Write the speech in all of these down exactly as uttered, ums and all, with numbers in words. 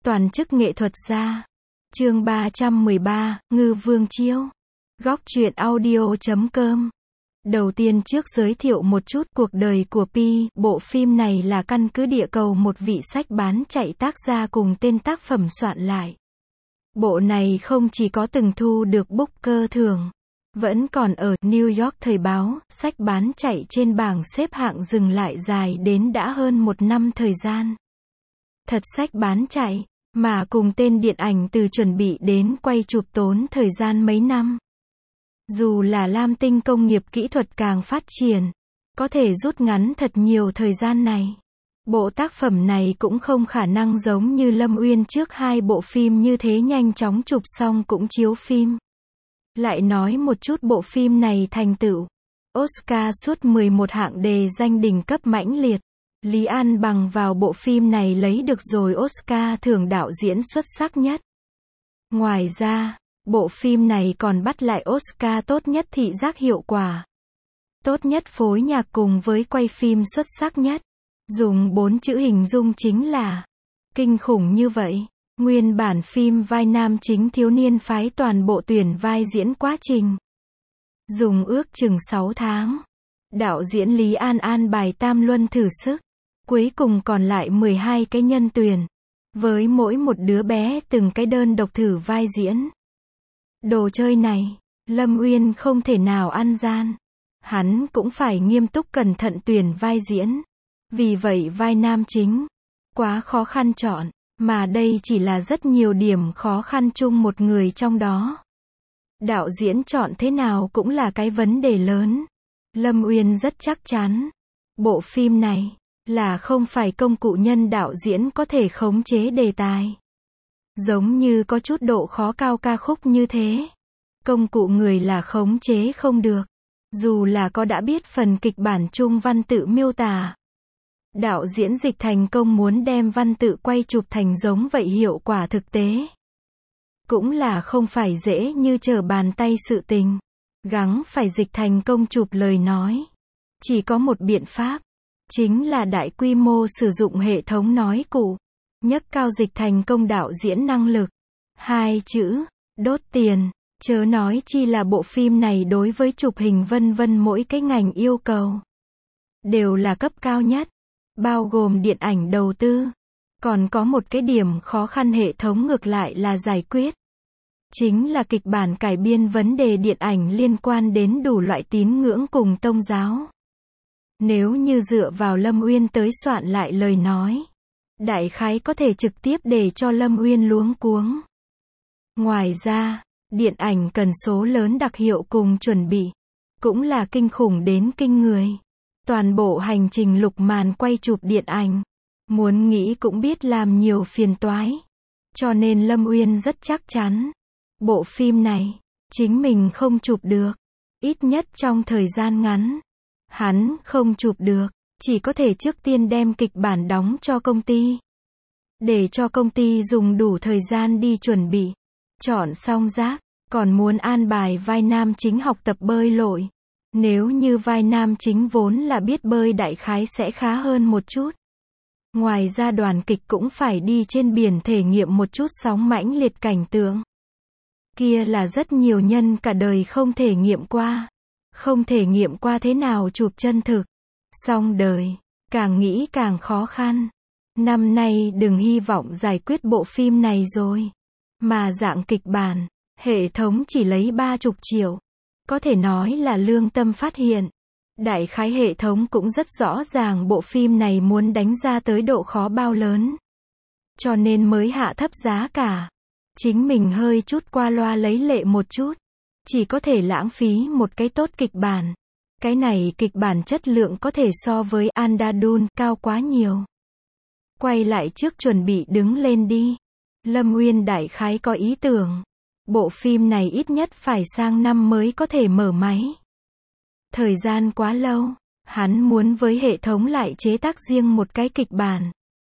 Toàn chức nghệ thuật gia. Chương ba trăm mười ba, Ngư Vương Chiêu. Góc truyện audio chấm com. Đầu tiên trước giới thiệu một chút cuộc đời của Pi, bộ phim này là căn cứ địa cầu một vị sách bán chạy tác gia cùng tên tác phẩm soạn lại. Bộ này không chỉ có từng thu được Booker thưởng, vẫn còn ở New York Thời báo, sách bán chạy trên bảng xếp hạng dừng lại dài đến đã hơn một năm thời gian. Thật sách bán chạy, mà cùng tên điện ảnh từ chuẩn bị đến quay chụp tốn thời gian mấy năm. Dù là Lam Tinh công nghiệp kỹ thuật càng phát triển, có thể rút ngắn thật nhiều thời gian này. Bộ tác phẩm này cũng không khả năng giống như Lâm Uyên trước hai bộ phim như thế nhanh chóng chụp xong cũng chiếu phim. Lại nói một chút bộ phim này thành tựu Oscar suốt mười một hạng đề danh đỉnh cấp mãnh liệt. Lý An Bằng vào bộ phim này lấy được rồi Oscar thưởng đạo diễn xuất sắc nhất. Ngoài ra, bộ phim này còn bắt lại Oscar tốt nhất thị giác hiệu quả, tốt nhất phối nhạc cùng với quay phim xuất sắc nhất. Dùng bốn chữ hình dung chính là kinh khủng như vậy. Nguyên bản phim vai nam chính thiếu niên phái toàn bộ tuyển vai diễn quá trình dùng ước chừng sáu tháng. Đạo diễn Lý An an bài tam luân thử sức. Cuối cùng còn lại mười hai cái nhân tuyển, với mỗi một đứa bé từng cái đơn độc thử vai diễn. Đồ chơi này, Lâm Uyên không thể nào ăn gian. Hắn cũng phải nghiêm túc cẩn thận tuyển vai diễn. Vì vậy vai nam chính, quá khó khăn chọn, mà đây chỉ là rất nhiều điểm khó khăn chung một người trong đó. Đạo diễn chọn thế nào cũng là cái vấn đề lớn. Lâm Uyên rất chắc chắn, bộ phim này là không phải công cụ nhân đạo diễn có thể khống chế đề tài. Giống như có chút độ khó cao ca khúc như thế. Công cụ người là khống chế không được. Dù là có đã biết phần kịch bản chung văn tự miêu tả. Đạo diễn dịch thành công muốn đem văn tự quay chụp thành giống vậy hiệu quả thực tế. Cũng là không phải dễ như trở bàn tay sự tình. Gắng phải dịch thành công chụp lời nói. Chỉ có một biện pháp. Chính là đại quy mô sử dụng hệ thống nói cụ, nhấc cao dịch thành công đạo diễn năng lực. Hai chữ, đốt tiền, chớ nói chi là bộ phim này đối với chụp hình vân vân mỗi cái ngành yêu cầu đều là cấp cao nhất, bao gồm điện ảnh đầu tư. Còn có một cái điểm khó khăn hệ thống ngược lại là giải quyết. Chính là kịch bản cải biên vấn đề điện ảnh liên quan đến đủ loại tín ngưỡng cùng tôn giáo. Nếu như dựa vào Lâm Uyên tới soạn lại lời nói, đại khái có thể trực tiếp để cho Lâm Uyên luống cuống. Ngoài ra, điện ảnh cần số lớn đặc hiệu cùng chuẩn bị, cũng là kinh khủng đến kinh người. Toàn bộ hành trình lục màn quay chụp điện ảnh, muốn nghĩ cũng biết làm nhiều phiền toái. Cho nên Lâm Uyên rất chắc chắn, bộ phim này, chính mình không chụp được, ít nhất trong thời gian ngắn. Hắn không chụp được, chỉ có thể trước tiên đem kịch bản đóng cho công ty. Để cho công ty dùng đủ thời gian đi chuẩn bị. Chọn xong rác, còn muốn an bài vai nam chính học tập bơi lội. Nếu như vai nam chính vốn là biết bơi đại khái sẽ khá hơn một chút. Ngoài ra đoàn kịch cũng phải đi trên biển thể nghiệm một chút sóng mãnh liệt cảnh tượng. Kia là rất nhiều nhân cả đời không thể nghiệm qua. Không thể nghiệm qua thế nào chụp chân thực. Xong đời, càng nghĩ càng khó khăn. Năm nay đừng hy vọng giải quyết bộ phim này rồi. Mà dạng kịch bản, hệ thống chỉ lấy ba chục triệu. Có thể nói là lương tâm phát hiện. Đại khái hệ thống cũng rất rõ ràng bộ phim này muốn đánh ra tới độ khó bao lớn. Cho nên mới hạ thấp giá cả. Chính mình hơi chút qua loa lấy lệ một chút. Chỉ có thể lãng phí một cái tốt kịch bản. Cái này kịch bản chất lượng có thể so với Andadun cao quá nhiều. Quay lại trước chuẩn bị đứng lên đi. Lâm Uyên đại khái có ý tưởng. Bộ phim này ít nhất phải sang năm mới có thể mở máy. Thời gian quá lâu. Hắn muốn với hệ thống lại chế tác riêng một cái kịch bản.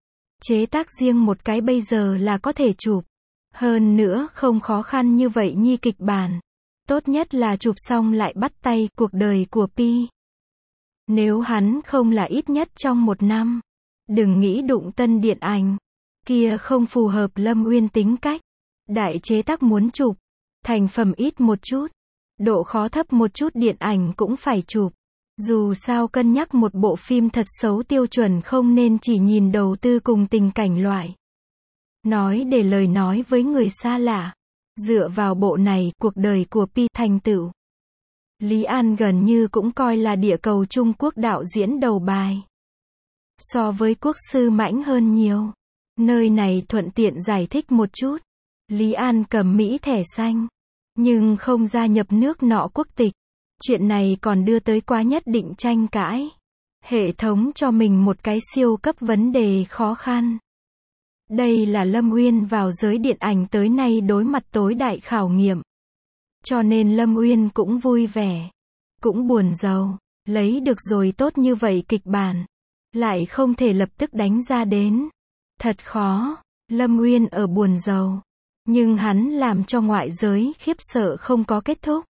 Chế tác riêng một cái bây giờ là có thể chụp. Hơn nữa không khó khăn như vậy nhi kịch bản. Tốt nhất là chụp xong lại bắt tay cuộc đời của Pi. Nếu hắn không là ít nhất trong một năm. Đừng nghĩ đụng tân điện ảnh. Kia không phù hợp Lâm Uyên tính cách. Đại chế tác muốn chụp, thành phẩm ít một chút, độ khó thấp một chút điện ảnh cũng phải chụp. Dù sao cân nhắc một bộ phim thật xấu tiêu chuẩn không nên chỉ nhìn đầu tư cùng tình cảnh loại. Nói để lời nói với người xa lạ. Dựa vào bộ này, cuộc đời của Pi thành tựu. Lý An gần như cũng coi là địa cầu Trung Quốc đạo diễn đầu bài. So với quốc sư mãnh hơn nhiều. Nơi này thuận tiện giải thích một chút. Lý An cầm Mỹ thẻ xanh, nhưng không gia nhập nước nọ quốc tịch. Chuyện này còn đưa tới quá nhất định tranh cãi. Hệ thống cho mình một cái siêu cấp vấn đề khó khăn. Đây là Lâm Uyên vào giới điện ảnh tới nay đối mặt tối đại khảo nghiệm. Cho nên Lâm Uyên cũng vui vẻ, cũng buồn rầu, lấy được rồi tốt như vậy kịch bản, lại không thể lập tức đánh ra đến. Thật khó. Lâm Uyên ở buồn rầu, nhưng hắn làm cho ngoại giới khiếp sợ không có kết thúc.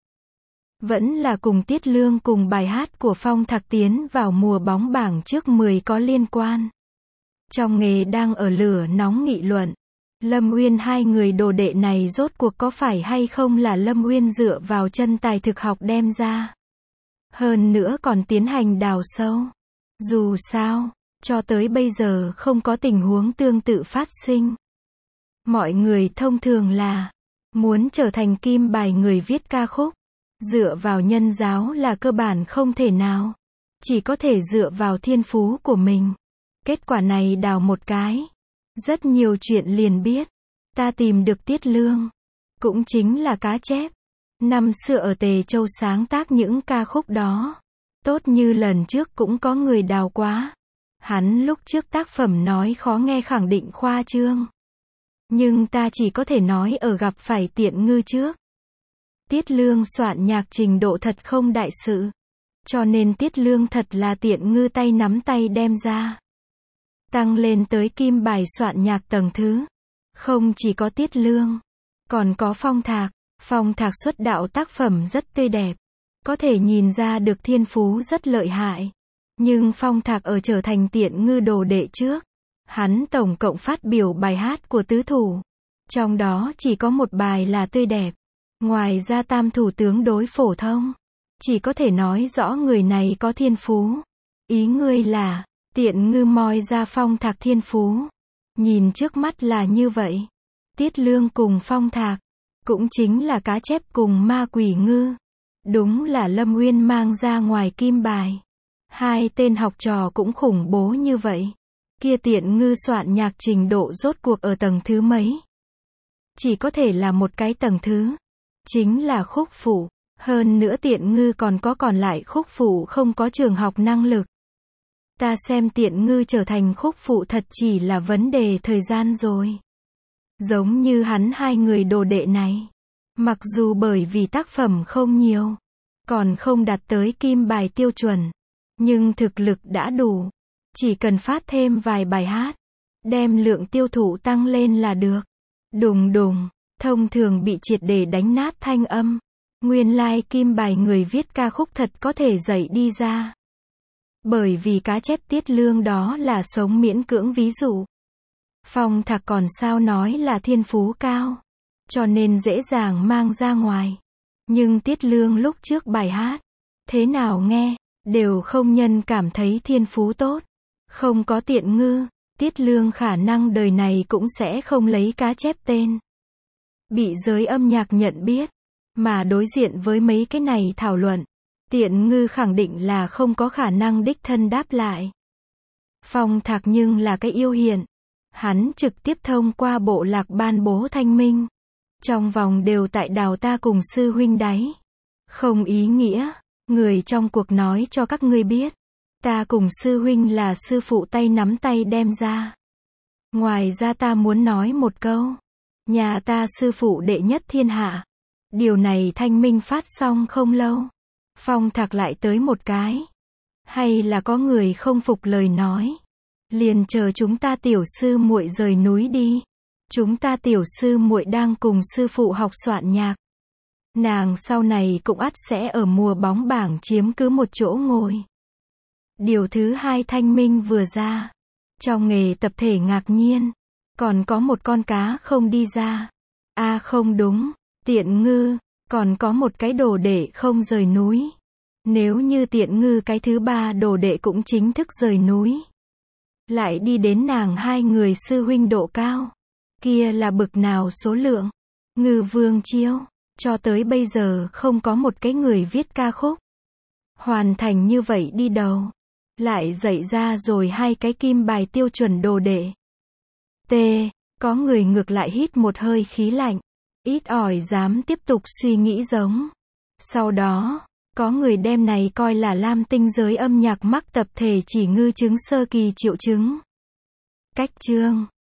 Vẫn là cùng Tiết Lương cùng bài hát của Phong Thạc tiến vào mùa bóng bảng trước mười có liên quan. Trong nghề đang ở lửa nóng nghị luận. Lâm Uyên hai người đồ đệ này rốt cuộc có phải hay không là Lâm Uyên dựa vào chân tài thực học đem ra. Hơn nữa còn tiến hành đào sâu. Dù sao, cho tới bây giờ không có tình huống tương tự phát sinh. Mọi người thông thường là muốn trở thành kim bài người viết ca khúc. Dựa vào nhân giáo là cơ bản không thể nào. Chỉ có thể dựa vào thiên phú của mình. Kết quả này đào một cái. Rất nhiều chuyện liền biết. Ta tìm được Tiết Lương. Cũng chính là cá chép. Năm xưa ở Tề Châu sáng tác những ca khúc đó. Tốt như lần trước cũng có người đào quá. Hắn lúc trước tác phẩm nói khó nghe khẳng định khoa trương. Nhưng ta chỉ có thể nói ở gặp phải Tiện Ngư trước. Tiết Lương soạn nhạc trình độ thật không đại sự. Cho nên Tiết Lương thật là Tiện Ngư tay nắm tay đem ra. Tăng lên tới kim bài soạn nhạc tầng thứ. Không chỉ có Tiết Lương, còn có Phong Thạc. Phong Thạc xuất đạo tác phẩm rất tươi đẹp. Có thể nhìn ra được thiên phú rất lợi hại. Nhưng Phong Thạc ở trở thành Tiện Ngư đồ đệ trước. Hắn tổng cộng phát biểu bài hát của tứ thủ. Trong đó chỉ có một bài là tươi đẹp. Ngoài ra tam thủ tướng đối phổ thông. Chỉ có thể nói rõ người này có thiên phú. Ý ngươi là, Tiện Ngư moi ra Phong Thạc thiên phú. Nhìn trước mắt là như vậy. Tiết Lương cùng Phong Thạc. Cũng chính là cá chép cùng ma quỷ ngư. Đúng là Lâm Uyên mang ra ngoài kim bài. Hai tên học trò cũng khủng bố như vậy. Kia Tiện Ngư soạn nhạc trình độ rốt cuộc ở tầng thứ mấy? Chỉ có thể là một cái tầng thứ. Chính là khúc phụ. Hơn nữa Tiện Ngư còn có còn lại khúc phụ không có trường học năng lực. Ta xem Tiện Ngư trở thành khúc phụ thật chỉ là vấn đề thời gian rồi. Giống như hắn hai người đồ đệ này. Mặc dù bởi vì tác phẩm không nhiều. Còn không đạt tới kim bài tiêu chuẩn. Nhưng thực lực đã đủ. Chỉ cần phát thêm vài bài hát. Đem lượng tiêu thụ tăng lên là được. Đùng đùng. Thông thường bị triệt để đánh nát thanh âm. Nguyên lai like kim bài người viết ca khúc thật có thể dạy đi ra. Bởi vì cá chép Tiết Lương đó là sống miễn cưỡng ví dụ. Phong Thạc còn sao nói là thiên phú cao. Cho nên dễ dàng mang ra ngoài. Nhưng Tiết Lương lúc trước bài hát. Thế nào nghe, đều không nhân cảm thấy thiên phú tốt. Không có Tiện Ngư, Tiết Lương khả năng đời này cũng sẽ không lấy cá chép tên. Bị giới âm nhạc nhận biết. Mà đối diện với mấy cái này thảo luận. Tiện Ngư khẳng định là không có khả năng đích thân đáp lại. Phong Thạc nhưng là cái yêu hiện. Hắn trực tiếp thông qua bộ lạc ban bố thanh minh. Trong vòng đều tại đào ta cùng sư huynh đáy. Không ý nghĩa. Người trong cuộc nói cho các ngươi biết. Ta cùng sư huynh là sư phụ tay nắm tay đem ra. Ngoài ra ta muốn nói một câu. Nhà ta sư phụ đệ nhất thiên hạ. Điều này thanh minh phát xong không lâu. Phong Thạc lại tới một cái. Hay là có người không phục lời nói. Liền chờ chúng ta tiểu sư muội rời núi đi. Chúng ta tiểu sư muội đang cùng sư phụ học soạn nhạc. Nàng sau này cũng ắt sẽ ở mùa bóng bảng chiếm cứ một chỗ ngồi. Điều thứ hai thanh minh vừa ra. Trong nghề tập thể ngạc nhiên. Còn có một con cá không đi ra. À không đúng, Tiện Ngư, còn có một cái đồ đệ không rời núi. Nếu như Tiện Ngư cái thứ ba đồ đệ cũng chính thức rời núi. Lại đi đến nàng hai người sư huynh độ cao. Kia là bực nào số lượng. Ngư Vương Chiêu, cho tới bây giờ không có một cái người viết ca khúc. Hoàn thành như vậy đi đầu. Lại dạy ra rồi hai cái kim bài tiêu chuẩn đồ đệ. T. Có người ngược lại hít một hơi khí lạnh. Ít ỏi dám tiếp tục suy nghĩ giống. Sau đó, có người đem này coi là lam tinh giới âm nhạc mắc tập thể chỉ ngư chứng sơ kỳ triệu chứng. Cách chương